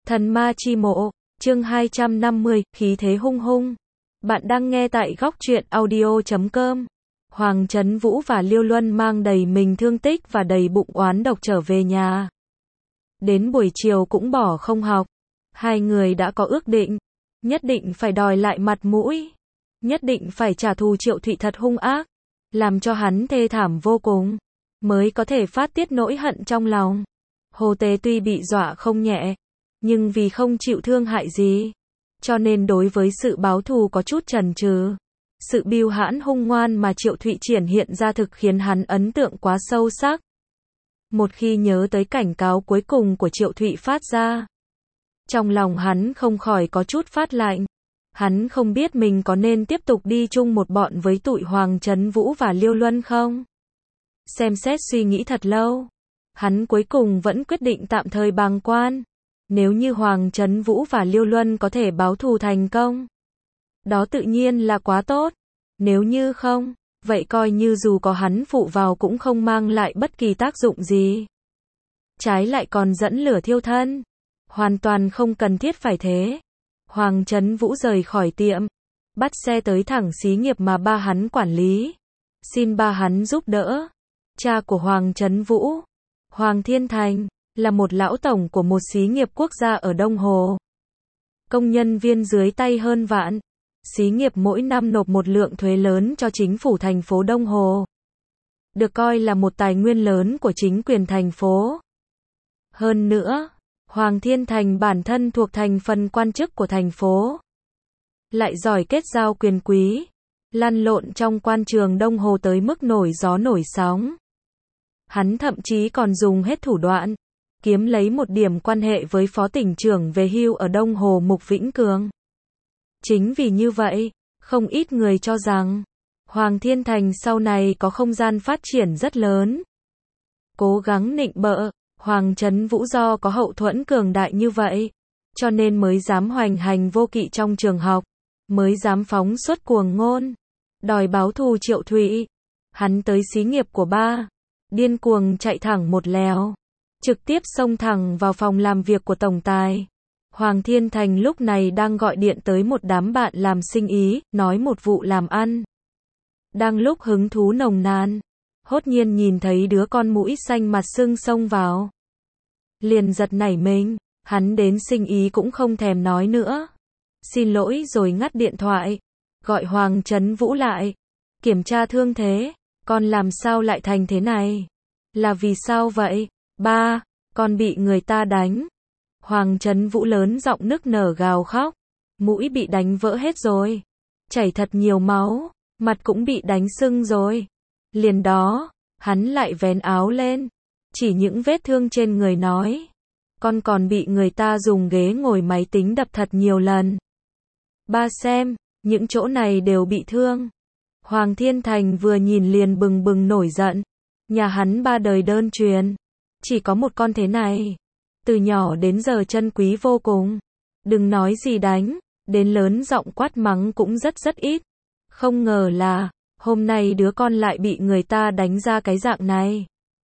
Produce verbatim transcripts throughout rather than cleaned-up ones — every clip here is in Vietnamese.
Thần ma chi mộ, chương hai trăm năm mươi, khí thế hung hung. Bạn đang nghe tại góc truyện audio chấm com. Hoàng Trấn Vũ và Liêu Luân mang đầy mình thương tích và đầy bụng oán độc trở về nhà. Đến buổi chiều cũng bỏ không học. Hai người đã có ước định. Nhất định phải đòi lại mặt mũi. Nhất định phải trả thù Triệu Thụy thật hung ác. Làm cho hắn thê thảm vô cùng. Mới có thể phát tiết nỗi hận trong lòng. Hồ Tế tuy bị dọa không nhẹ. Nhưng vì không chịu thương hại gì. Cho nên đối với sự báo thù có chút chần chừ. Sự bưu hãn hung ngoan mà Triệu Thụy triển hiện ra thực khiến hắn ấn tượng quá sâu sắc. Một khi nhớ tới cảnh cáo cuối cùng của Triệu Thụy phát ra. Trong lòng hắn không khỏi có chút phát lạnh. Hắn không biết mình có nên tiếp tục đi chung một bọn với tụi Hoàng Trấn Vũ và Liêu Luân không? Xem xét suy nghĩ thật lâu. Hắn cuối cùng vẫn quyết định tạm thời bàng quan. Nếu như Hoàng Trấn Vũ và Liêu Luân có thể báo thù thành công. Đó tự nhiên là quá tốt. Nếu như không, vậy coi như dù có hắn phụ vào cũng không mang lại bất kỳ tác dụng gì. Trái lại còn dẫn lửa thiêu thân. Hoàn toàn không cần thiết phải thế. Hoàng Trấn Vũ rời khỏi tiệm. Bắt xe tới thẳng xí nghiệp mà ba hắn quản lý. Xin ba hắn giúp đỡ. Cha của Hoàng Trấn Vũ, Hoàng Thiên Thành, là một lão tổng của một xí nghiệp quốc gia ở Đông Hồ. Công nhân viên dưới tay hơn vạn. Xí nghiệp mỗi năm nộp một lượng thuế lớn cho chính phủ thành phố Đông Hồ. Được coi là một tài nguyên lớn của chính quyền thành phố. Hơn nữa, Hoàng Thiên Thành bản thân thuộc thành phần quan chức của thành phố. Lại giỏi kết giao quyền quý. Lăn lộn trong quan trường Đông Hồ tới mức nổi gió nổi sóng. Hắn thậm chí còn dùng hết thủ đoạn. Kiếm lấy một điểm quan hệ với phó tỉnh trưởng về hưu ở Đông Hồ Mục Vĩnh Cường. Chính vì như vậy, không ít người cho rằng, Hoàng Thiên Thành sau này có không gian phát triển rất lớn. Cố gắng nịnh bợ, Hoàng Trấn Vũ do có hậu thuẫn cường đại như vậy, cho nên mới dám hoành hành vô kỵ trong trường học, mới dám phóng xuất cuồng ngôn, đòi báo thù Triệu Thụy. Hắn tới xí nghiệp của ba, điên cuồng chạy thẳng một lèo. Trực tiếp xông thẳng vào phòng làm việc của tổng tài. Hoàng Thiên Thành lúc này đang gọi điện tới một đám bạn làm sinh ý, nói một vụ làm ăn. Đang lúc hứng thú nồng nàn, hốt nhiên nhìn thấy đứa con mũi xanh mặt sưng xông vào. Liền giật nảy mình, hắn đến sinh ý cũng không thèm nói nữa. Xin lỗi rồi ngắt điện thoại. Gọi Hoàng Trấn Vũ lại. Kiểm tra thương thế, con làm sao lại thành thế này? Là vì sao vậy? Ba, con bị người ta đánh. Hoàng Trấn Vũ lớn giọng nức nở gào khóc. Mũi bị đánh vỡ hết rồi. Chảy thật nhiều máu. Mặt cũng bị đánh sưng rồi. Liền đó, hắn lại vén áo lên. Chỉ những vết thương trên người nói. Con còn bị người ta dùng ghế ngồi máy tính đập thật nhiều lần. Ba xem, những chỗ này đều bị thương. Hoàng Thiên Thành vừa nhìn liền bừng bừng nổi giận. Nhà hắn ba đời đơn truyền. Chỉ có một con thế này. Từ nhỏ đến giờ chân quý vô cùng. Đừng nói gì đánh, đến lớn giọng quát mắng cũng rất rất ít. Không ngờ là, hôm nay đứa con lại bị người ta đánh ra cái dạng này.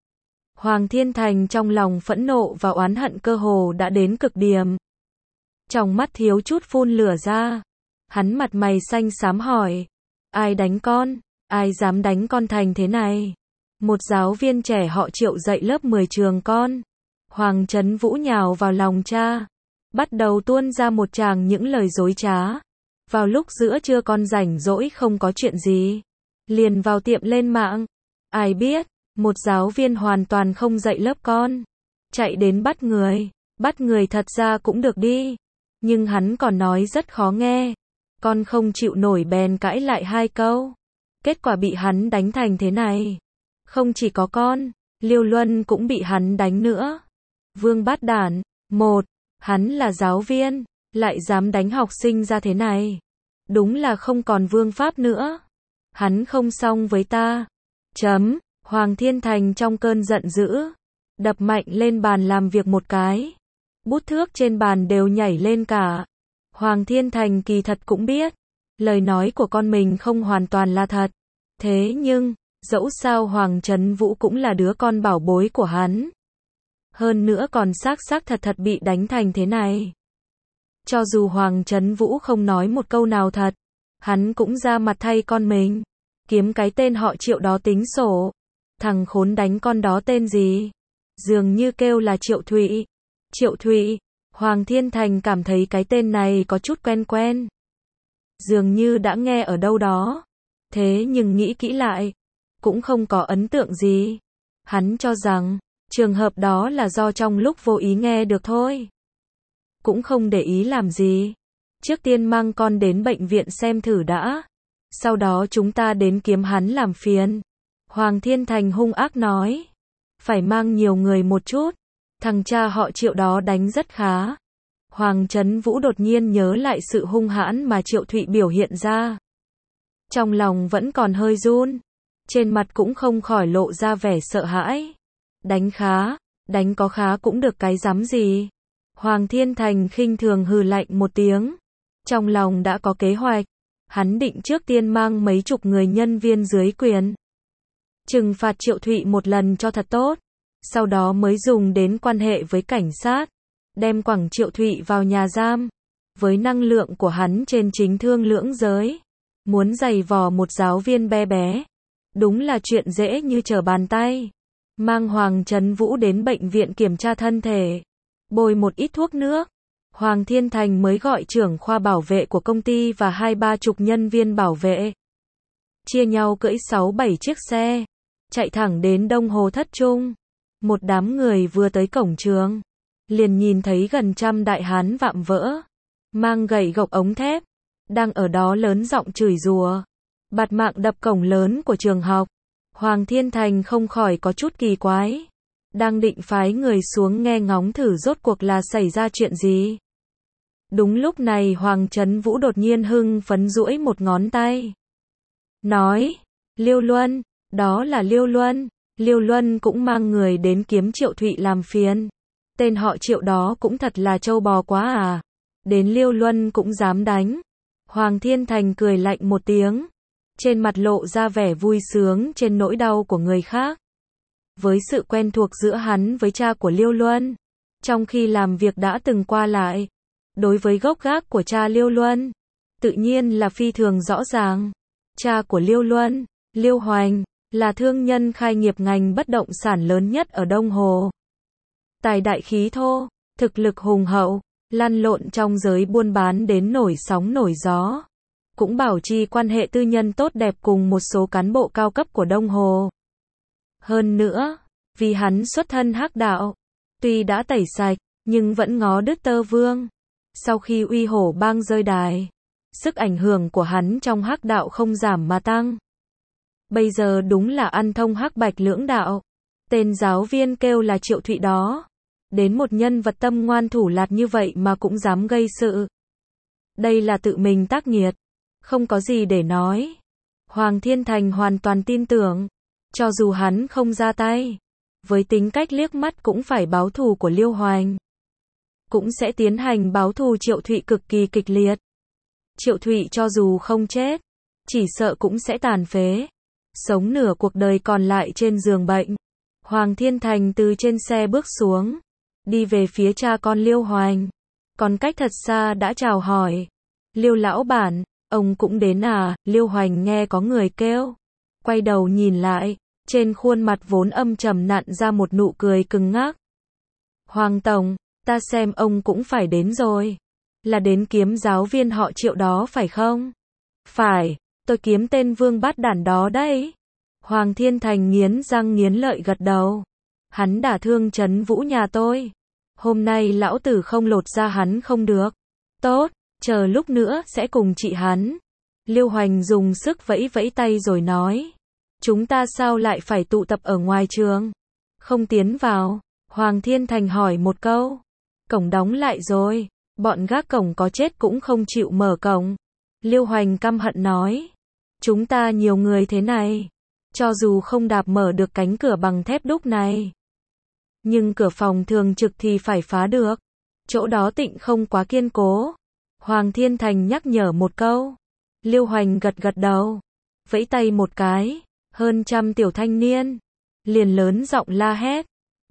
Hoàng Thiên Thành trong lòng phẫn nộ và oán hận cơ hồ đã đến cực điểm. Trong mắt thiếu chút phun lửa ra. Hắn mặt mày xanh xám hỏi. Ai đánh con? Ai dám đánh con thành thế này? Một giáo viên trẻ họ Triệu dạy lớp mười trường con. Hoàng Trấn Vũ nhào vào lòng cha. Bắt đầu tuôn ra một tràng những lời dối trá. Vào lúc giữa trưa con rảnh rỗi không có chuyện gì. Liền vào tiệm lên mạng. Ai biết, một giáo viên hoàn toàn không dạy lớp con. Chạy đến bắt người. Bắt người thật ra cũng được đi. Nhưng hắn còn nói rất khó nghe. Con không chịu nổi bèn cãi lại hai câu. Kết quả bị hắn đánh thành thế này. Không chỉ có con, Liêu Luân cũng bị hắn đánh nữa. Vương bát đản, một, hắn là giáo viên, lại dám đánh học sinh ra thế này. Đúng là không còn vương pháp nữa. Hắn không xong với ta. Chấm, Hoàng Thiên Thành trong cơn giận dữ. Đập mạnh lên bàn làm việc một cái. Bút thước trên bàn đều nhảy lên cả. Hoàng Thiên Thành kỳ thật cũng biết. Lời nói của con mình không hoàn toàn là thật. Thế nhưng, dẫu sao Hoàng Trấn Vũ cũng là đứa con bảo bối của hắn. Hơn nữa còn xác xác thật thật bị đánh thành thế này. Cho dù Hoàng Trấn Vũ không nói một câu nào thật, hắn cũng ra mặt thay con mình. Kiếm cái tên họ Triệu đó tính sổ. Thằng khốn đánh con đó tên gì? Dường như kêu là Triệu Thụy. Triệu Thụy, Hoàng Thiên Thành cảm thấy cái tên này có chút quen quen. Dường như đã nghe ở đâu đó. Thế nhưng nghĩ kỹ lại, cũng không có ấn tượng gì. Hắn cho rằng, trường hợp đó là do trong lúc vô ý nghe được thôi. Cũng không để ý làm gì. Trước tiên mang con đến bệnh viện xem thử đã. Sau đó chúng ta đến kiếm hắn làm phiền. Hoàng Thiên Thành hung ác nói. Phải mang nhiều người một chút. Thằng cha họ Triệu đó đánh rất khá. Hoàng Trấn Vũ đột nhiên nhớ lại sự hung hãn mà Triệu Thụy biểu hiện ra. Trong lòng vẫn còn hơi run. Trên mặt cũng không khỏi lộ ra vẻ sợ hãi. Đánh khá, đánh có khá cũng được cái rắm gì. Hoàng Thiên Thành khinh thường hừ lạnh một tiếng. Trong lòng đã có kế hoạch. Hắn định trước tiên mang mấy chục người nhân viên dưới quyền. Trừng phạt Triệu Thụy một lần cho thật tốt. Sau đó mới dùng đến quan hệ với cảnh sát. Đem quẳng Triệu Thụy vào nhà giam. Với năng lượng của hắn trên chính thương lưỡng giới. Muốn giày vò một giáo viên bé bé. Đúng là chuyện dễ như trở bàn tay. Mang Hoàng Trấn Vũ đến bệnh viện kiểm tra thân thể. Bôi một ít thuốc nước. Hoàng Thiên Thành mới gọi trưởng khoa bảo vệ của công ty và hai ba chục nhân viên bảo vệ. Chia nhau cưỡi sáu bảy chiếc xe. Chạy thẳng đến Đông Hồ Thất Trung. Một đám người vừa tới cổng trường. Liền nhìn thấy gần trăm đại hán vạm vỡ. Mang gậy gộc ống thép. Đang ở đó lớn giọng chửi rủa. Bạt mạng đập cổng lớn của trường học. Hoàng Thiên Thành không khỏi có chút kỳ quái. Đang định phái người xuống nghe ngóng thử rốt cuộc là xảy ra chuyện gì. Đúng lúc này Hoàng Trấn Vũ đột nhiên hưng phấn duỗi một ngón tay. Nói, Liêu Luân, đó là Liêu Luân. Liêu Luân cũng mang người đến kiếm Triệu Thụy làm phiền. Tên họ Triệu đó cũng thật là trâu bò quá à. Đến Liêu Luân cũng dám đánh. Hoàng Thiên Thành cười lạnh một tiếng. Trên mặt lộ ra vẻ vui sướng trên nỗi đau của người khác. Với sự quen thuộc giữa hắn với cha của Liêu Luân. Trong khi làm việc đã từng qua lại. Đối với gốc gác của cha Liêu Luân. Tự nhiên là phi thường rõ ràng. Cha của Liêu Luân, Liêu Hoành, là thương nhân khai nghiệp ngành bất động sản lớn nhất ở Đông Hồ. Tài đại khí thô, thực lực hùng hậu, lăn lộn trong giới buôn bán đến nổi sóng nổi gió. Cũng bảo trì quan hệ tư nhân tốt đẹp cùng một số cán bộ cao cấp của Đông Hồ. Hơn nữa, vì hắn xuất thân hắc đạo, tuy đã tẩy sạch, nhưng vẫn ngó đứt tơ vương. Sau khi Uy Hổ Bang rơi đài, sức ảnh hưởng của hắn trong hắc đạo không giảm mà tăng. Bây giờ đúng là ăn thông hắc bạch lưỡng đạo. Tên giáo viên kêu là Triệu Thụy đó. Đến một nhân vật tâm ngoan thủ lạt như vậy mà cũng dám gây sự. Đây là tự mình tác nghiệt. Không có gì để nói. Hoàng Thiên Thành hoàn toàn tin tưởng. Cho dù hắn không ra tay. Với tính cách liếc mắt cũng phải báo thù của Liêu Hoành. Cũng sẽ tiến hành báo thù Triệu Thụy cực kỳ kịch liệt. Triệu Thụy cho dù không chết. Chỉ sợ cũng sẽ tàn phế. Sống nửa cuộc đời còn lại trên giường bệnh. Hoàng Thiên Thành từ trên xe bước xuống. Đi về phía cha con Liêu Hoành. Còn cách thật xa đã chào hỏi. Liêu lão bản, ông cũng đến à? Liêu Hoành nghe có người kêu. Quay đầu nhìn lại. Trên khuôn mặt vốn âm trầm nặn ra một nụ cười cứng ngắc. Hoàng Tổng, ta xem ông cũng phải đến rồi. Là đến kiếm giáo viên họ Triệu đó phải không? Phải, tôi kiếm tên vương bát đản đó đấy. Hoàng Thiên Thành nghiến răng nghiến lợi gật đầu. Hắn đả thương Trấn Vũ nhà tôi. Hôm nay lão tử không lột ra hắn không được. Tốt, chờ lúc nữa sẽ cùng trị hắn. Liêu Hoành dùng sức vẫy vẫy tay rồi nói. Chúng ta sao lại phải tụ tập ở ngoài trường? Không tiến vào. Hoàng Thiên Thành hỏi một câu. Cổng đóng lại rồi. Bọn gác cổng có chết cũng không chịu mở cổng. Liêu Hoành căm hận nói. Chúng ta nhiều người thế này. Cho dù không đạp mở được cánh cửa bằng thép đúc này. Nhưng cửa phòng thường trực thì phải phá được. Chỗ đó tịnh không quá kiên cố. Hoàng Thiên Thành nhắc nhở một câu. Liêu Hoành gật gật đầu. Vẫy tay một cái. Hơn trăm tiểu thanh niên. Liền lớn giọng la hét.